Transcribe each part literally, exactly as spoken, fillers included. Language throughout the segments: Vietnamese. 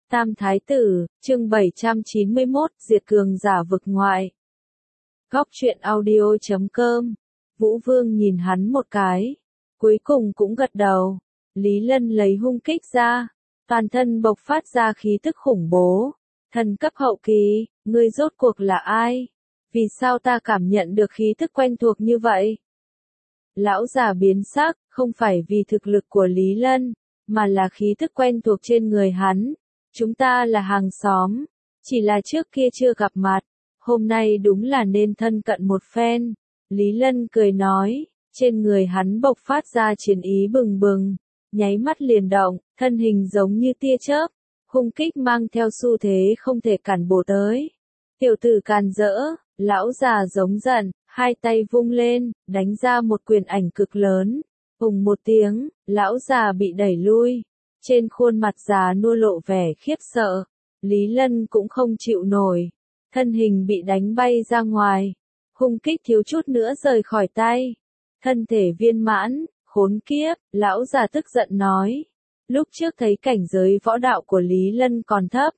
Tam Thái Tử, chương bảy trăm chín mươi mốt, diệt cường giả vực ngoại. Góc truyện audio chấm com. Vũ Vương nhìn hắn một cái, cuối cùng cũng gật đầu. Lý Lân lấy hung kích ra, toàn thân bộc phát ra khí tức khủng bố. Thần cấp hậu kỳ, ngươi rốt cuộc là ai? Vì sao ta cảm nhận được khí tức quen thuộc như vậy? Lão già biến sắc, không phải vì thực lực của Lý Lân, mà là khí tức quen thuộc trên người hắn. Chúng ta là hàng xóm, chỉ là trước kia chưa gặp mặt, hôm nay đúng là nên thân cận một phen. Lý Lân cười nói, trên người hắn bộc phát ra chiến ý bừng bừng, nháy mắt liền động, thân hình giống như tia chớp, hung kích mang theo xu thế không thể cản bổ tới. Tiểu tử càn rỡ, lão già giống giận, hai tay vung lên, đánh ra một quyền ảnh cực lớn. Ùng một tiếng, lão già bị đẩy lui. Trên khuôn mặt già nua lộ vẻ khiếp sợ, Lý Lân cũng không chịu nổi, thân hình bị đánh bay ra ngoài, hung kích thiếu chút nữa rời khỏi tay, thân thể viên mãn, khốn kiếp, lão già tức giận nói, lúc trước thấy cảnh giới võ đạo của Lý Lân còn thấp,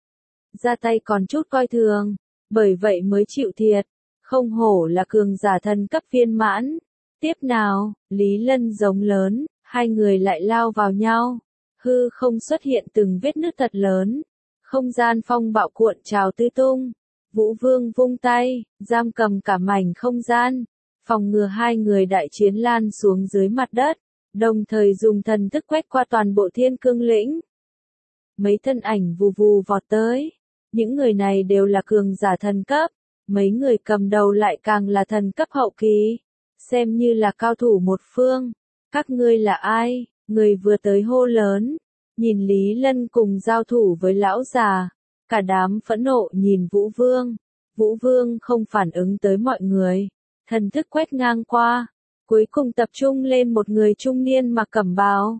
ra tay còn chút coi thường, bởi vậy mới chịu thiệt, không hổ là cường giả thân cấp viên mãn. Tiếp nào, Lý Lân giống lớn, hai người lại lao vào nhau. Hư không xuất hiện từng vết nứt thật lớn, không gian phong bạo cuộn trào tứ tung. Vũ Vương vung tay, giam cầm cả mảnh không gian, phòng ngừa hai người đại chiến lan xuống dưới mặt đất, đồng thời dùng thần thức quét qua toàn bộ Thiên Cương lĩnh. Mấy thân ảnh vù vù vọt tới, những người này đều là cường giả thần cấp, mấy người cầm đầu lại càng là thần cấp hậu kỳ, xem như là cao thủ một phương. Các ngươi là ai? Người vừa tới hô lớn, nhìn Lý Lân cùng giao thủ với lão già, cả đám phẫn nộ nhìn Vũ Vương. Vũ Vương không phản ứng tới mọi người, thần thức quét ngang qua, cuối cùng tập trung lên một người trung niên mặc cẩm bào.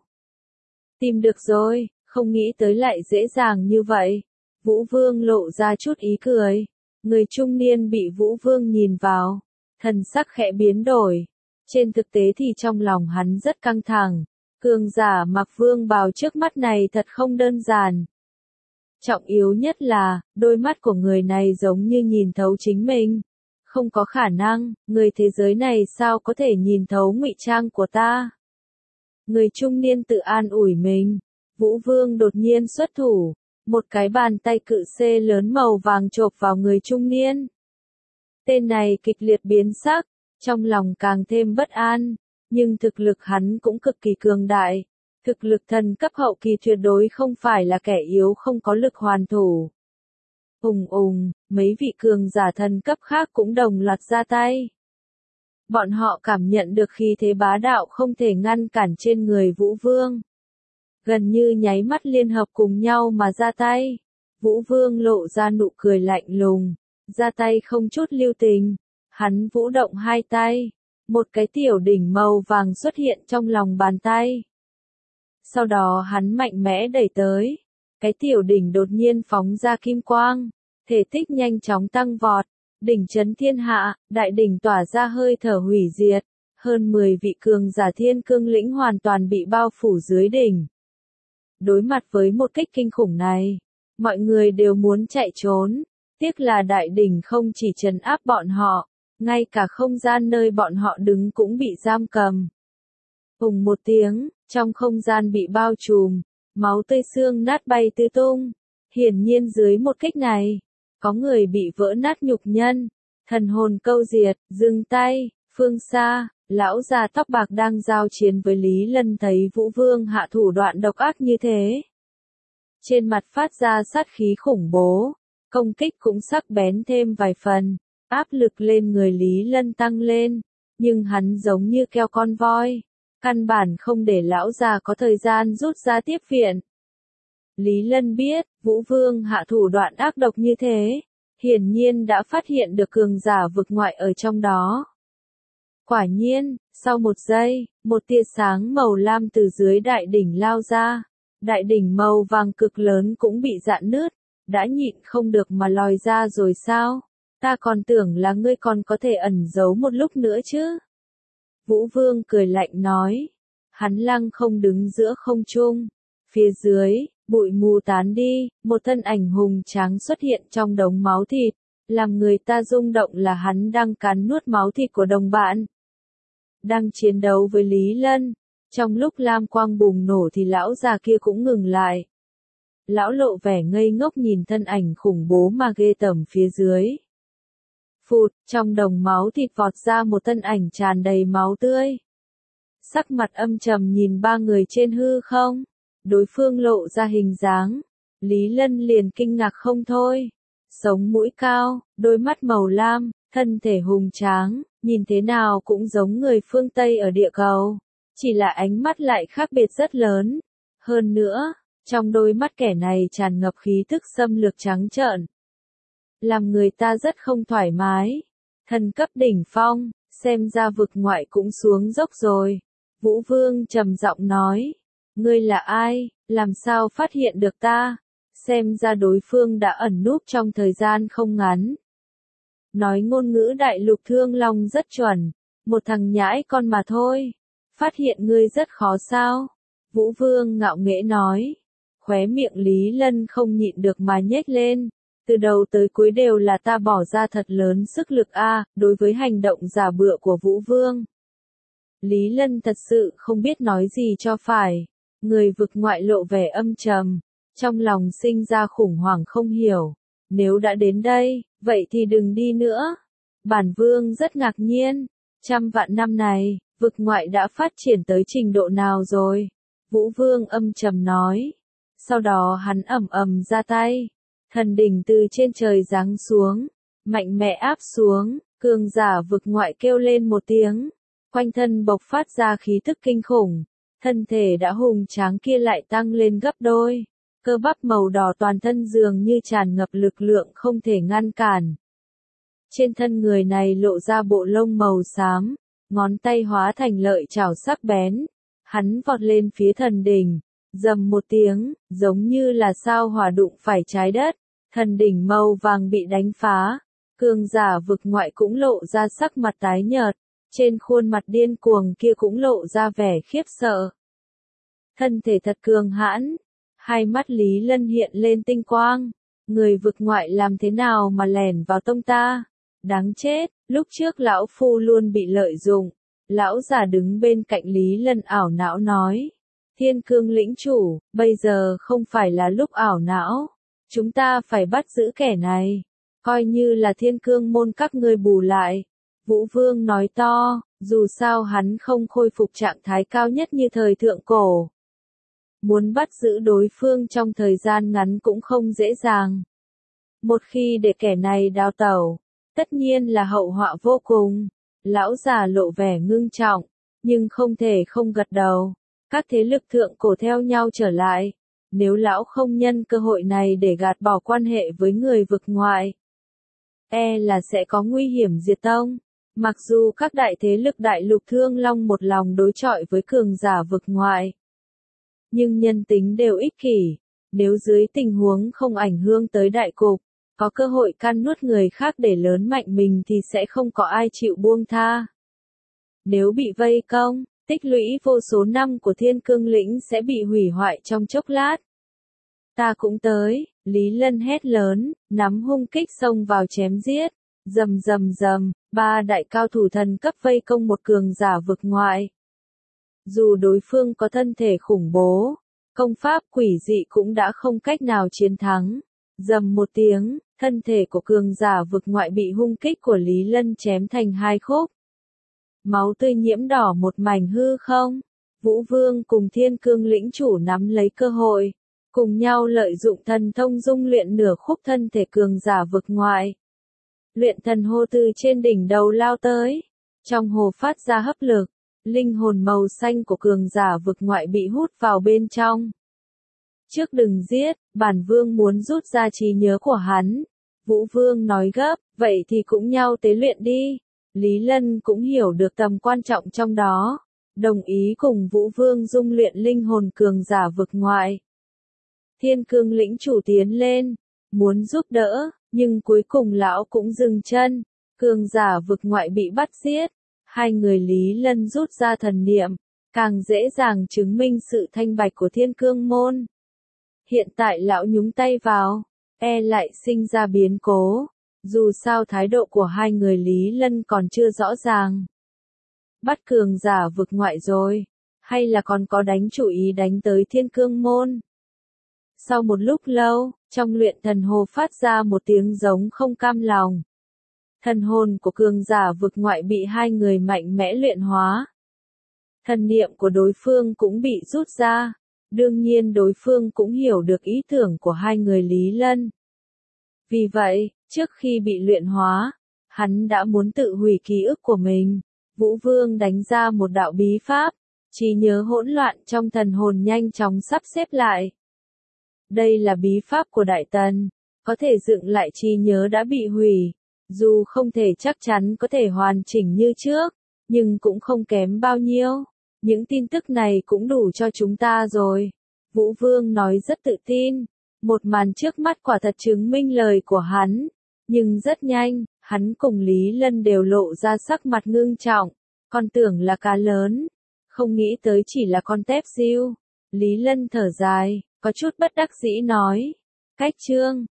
Tìm được rồi, không nghĩ tới lại dễ dàng như vậy. Vũ Vương lộ ra chút ý cười, người trung niên bị Vũ Vương nhìn vào, thần sắc khẽ biến đổi. Trên thực tế thì trong lòng hắn rất căng thẳng. Cường giả mặc vương bào trước mắt này thật không đơn giản. Trọng yếu nhất là, đôi mắt của người này giống như nhìn thấu chính mình. Không có khả năng, người thế giới này sao có thể nhìn thấu ngụy trang của ta. Người trung niên tự an ủi mình. Vũ Vương đột nhiên xuất thủ, một cái bàn tay cự xê lớn màu vàng chộp vào người trung niên. Tên này kịch liệt biến sắc, trong lòng càng thêm bất an. Nhưng thực lực hắn cũng cực kỳ cường đại. Thực lực thần cấp hậu kỳ tuyệt đối không phải là kẻ yếu không có lực hoàn thủ. Ùng ùng, mấy vị cường giả thần cấp khác cũng đồng loạt ra tay. Bọn họ cảm nhận được khí thế bá đạo không thể ngăn cản trên người Vũ Vương. Gần như nháy mắt liên hợp cùng nhau mà ra tay. Vũ Vương lộ ra nụ cười lạnh lùng, ra tay không chút lưu tình. Hắn vũ động hai tay. Một cái tiểu đỉnh màu vàng xuất hiện trong lòng bàn tay. Sau đó hắn mạnh mẽ đẩy tới. Cái tiểu đỉnh đột nhiên phóng ra kim quang. Thể tích nhanh chóng tăng vọt. Đỉnh chấn thiên hạ, đại đỉnh tỏa ra hơi thở hủy diệt. Hơn mười vị cường giả Thiên Cương lĩnh hoàn toàn bị bao phủ dưới đỉnh. Đối mặt với một kích kinh khủng này, mọi người đều muốn chạy trốn. Tiếc là đại đỉnh không chỉ trấn áp bọn họ, ngay cả không gian nơi bọn họ đứng cũng bị giam cầm. Ùng một tiếng, trong không gian bị bao trùm, máu tươi xương nát bay tứ tung. Hiển nhiên dưới một kích này, có người bị vỡ nát nhục nhân, thần hồn câu diệt, dừng tay. Phương xa, lão già tóc bạc đang giao chiến với Lý Lân thấy Vũ Vương hạ thủ đoạn độc ác như thế. Trên mặt phát ra sát khí khủng bố, công kích cũng sắc bén thêm vài phần. Áp lực lên người Lý Lân tăng lên, nhưng hắn giống như keo con voi, căn bản không để lão già có thời gian rút ra tiếp viện. Lý Lân biết, Vũ Vương hạ thủ đoạn ác độc như thế, hiển nhiên đã phát hiện được cường giả vực ngoại ở trong đó. Quả nhiên, sau một giây, một tia sáng màu lam từ dưới đại đỉnh lao ra, đại đỉnh màu vàng cực lớn cũng bị rạn nứt, đã nhịn không được mà lòi ra rồi sao? Ta còn tưởng là ngươi còn có thể ẩn giấu một lúc nữa chứ. Vũ Vương cười lạnh nói. Hắn lăng không đứng giữa không trung. Phía dưới, Bụi mù tán đi, một thân ảnh hùng tráng xuất hiện trong đống máu thịt, làm người ta rung động là hắn đang cắn nuốt máu thịt của đồng bạn. Đang chiến đấu với Lý Lân, trong lúc lam quang bùng nổ thì lão già kia cũng ngừng lại. Lão lộ vẻ ngây ngốc nhìn thân ảnh khủng bố mà ghê tởm phía dưới. Phụt, trong đồng máu thịt vọt ra một thân ảnh tràn đầy máu tươi. Sắc mặt âm trầm nhìn ba người trên hư không, đối phương lộ ra hình dáng. Lý Lân liền kinh ngạc không thôi. Sống mũi cao, đôi mắt màu lam, thân thể hùng tráng, nhìn thế nào cũng giống người phương Tây ở địa cầu. Chỉ là ánh mắt lại khác biệt rất lớn. Hơn nữa, trong đôi mắt kẻ này tràn ngập khí thức xâm lược trắng trợn, làm người ta rất không thoải mái. Thần cấp đỉnh phong, xem ra vực ngoại cũng xuống dốc rồi. Vũ Vương trầm giọng nói, ngươi là ai, làm sao phát hiện được ta? Xem ra đối phương đã ẩn núp trong thời gian không ngắn. Nói ngôn ngữ đại lục Thương Long rất chuẩn, một thằng nhãi con mà thôi. Phát hiện ngươi rất khó sao? Vũ Vương ngạo nghễ nói. Khóe miệng Lý Lân không nhịn được mà nhếch lên. Từ đầu tới cuối đều là ta bỏ ra thật lớn sức lực a, đối với hành động giả bựa của Vũ Vương. Lý Lân thật sự không biết nói gì cho phải. Người vực ngoại lộ vẻ âm trầm, trong lòng sinh ra khủng hoảng không hiểu. Nếu đã đến đây, vậy thì đừng đi nữa. Bản Vương rất ngạc nhiên, trăm vạn năm này, vực ngoại đã phát triển tới trình độ nào rồi? Vũ Vương âm trầm nói. Sau đó hắn ầm ầm ra tay. Thần đỉnh từ trên trời giáng xuống, mạnh mẽ áp xuống, cường giả vực ngoại kêu lên một tiếng. Quanh thân bộc phát ra khí tức kinh khủng, thân thể đã hùng tráng kia lại tăng lên gấp đôi. Cơ bắp màu đỏ toàn thân dường như tràn ngập lực lượng không thể ngăn cản. Trên thân người này lộ ra bộ lông màu xám, ngón tay hóa thành lợi chảo sắc bén. Hắn vọt lên phía thần đỉnh, rầm một tiếng, giống như là sao hỏa đụng phải trái đất. Thần đỉnh màu vàng bị đánh phá, cường giả vực ngoại cũng lộ ra sắc mặt tái nhợt, trên khuôn mặt điên cuồng kia cũng lộ ra vẻ khiếp sợ. Thân thể thật cường hãn, hai mắt Lý Lân hiện lên tinh quang, người vực ngoại làm thế nào mà lẻn vào tông ta? Đáng chết, lúc trước lão phu luôn bị lợi dụng. Lão già đứng bên cạnh Lý Lân ảo não nói, Thiên Cương lĩnh chủ, bây giờ không phải là lúc ảo não. Chúng ta phải bắt giữ kẻ này, coi như là Thiên Cương môn các ngươi bù lại. Vũ Vương nói to, dù sao hắn không khôi phục trạng thái cao nhất như thời thượng cổ. Muốn bắt giữ đối phương trong thời gian ngắn cũng không dễ dàng. Một khi để kẻ này đào tẩu, tất nhiên là hậu họa vô cùng. Lão già lộ vẻ ngưng trọng, nhưng không thể không gật đầu. Các thế lực thượng cổ theo nhau trở lại. Nếu lão không nhân cơ hội này để gạt bỏ quan hệ với người vực ngoại, e là sẽ có nguy hiểm diệt tông. Mặc dù các đại thế lực đại lục Thương Long một lòng đối chọi với cường giả vực ngoại, nhưng nhân tính đều ích kỷ. Nếu dưới tình huống không ảnh hưởng tới đại cục, có cơ hội can nuốt người khác để lớn mạnh mình thì sẽ không có ai chịu buông tha. Nếu bị vây công, tích lũy vô số năm của Thiên Cương lĩnh sẽ bị hủy hoại trong chốc lát. Ta cũng tới, Lý Lân hét lớn, nắm hung kích xông vào chém giết. Rầm rầm rầm, ba đại cao thủ thần cấp vây công một cường giả vực ngoại. Dù đối phương có thân thể khủng bố, công pháp quỷ dị cũng đã không cách nào chiến thắng. Rầm một tiếng, thân thể của cường giả vực ngoại bị hung kích của Lý Lân chém thành hai khúc. Máu tươi nhiễm đỏ một mảnh hư không. Vũ Vương cùng Thiên Cương lĩnh chủ nắm lấy cơ hội, cùng nhau lợi dụng thần thông dung luyện nửa khúc thân thể cường giả vực ngoại. Luyện thần hô từ trên đỉnh đầu lao tới, trong hồ phát ra hấp lực, linh hồn màu xanh của cường giả vực ngoại bị hút vào bên trong. Trước đừng giết, bản vương muốn rút ra trí nhớ của hắn. Vũ Vương nói gấp, vậy thì cũng nhau tế luyện đi. Lý Lân cũng hiểu được tầm quan trọng trong đó, đồng ý cùng Vũ Vương dung luyện linh hồn cường giả vực ngoại. Thiên Cương lĩnh chủ tiến lên, muốn giúp đỡ, nhưng cuối cùng lão cũng dừng chân. Cường giả vực ngoại bị bắt giết, hai người Lý Lân rút ra thần niệm, càng dễ dàng chứng minh sự thanh bạch của Thiên Cương môn. Hiện tại lão nhúng tay vào, e lại sinh ra biến cố. Dù sao thái độ của hai người Lý Lân còn chưa rõ ràng. Bắt cường giả vực ngoại rồi, hay là còn có đánh chủ ý đánh tới Thiên Cương Môn. Sau một lúc lâu, trong luyện thần hồ phát ra một tiếng giống không cam lòng. Thần hồn của cường giả vực ngoại bị hai người mạnh mẽ luyện hóa. Thần niệm của đối phương cũng bị rút ra. Đương nhiên đối phương cũng hiểu được ý tưởng của hai người Lý Lân. Vì vậy, trước khi bị luyện hóa, hắn đã muốn tự hủy ký ức của mình. Vũ Vương đánh ra một đạo bí pháp, trí nhớ hỗn loạn trong thần hồn nhanh chóng sắp xếp lại. Đây là bí pháp của Đại Tần, có thể dựng lại trí nhớ đã bị hủy. Dù không thể chắc chắn có thể hoàn chỉnh như trước, nhưng cũng không kém bao nhiêu. Những tin tức này cũng đủ cho chúng ta rồi. Vũ Vương nói rất tự tin. Một màn trước mắt quả thật chứng minh lời của hắn. Nhưng rất nhanh, hắn cùng Lý Lân đều lộ ra sắc mặt ngưng trọng. Con tưởng là cá lớn. Không nghĩ tới chỉ là con tép diêu. Lý Lân thở dài, có chút bất đắc dĩ nói. Cách chương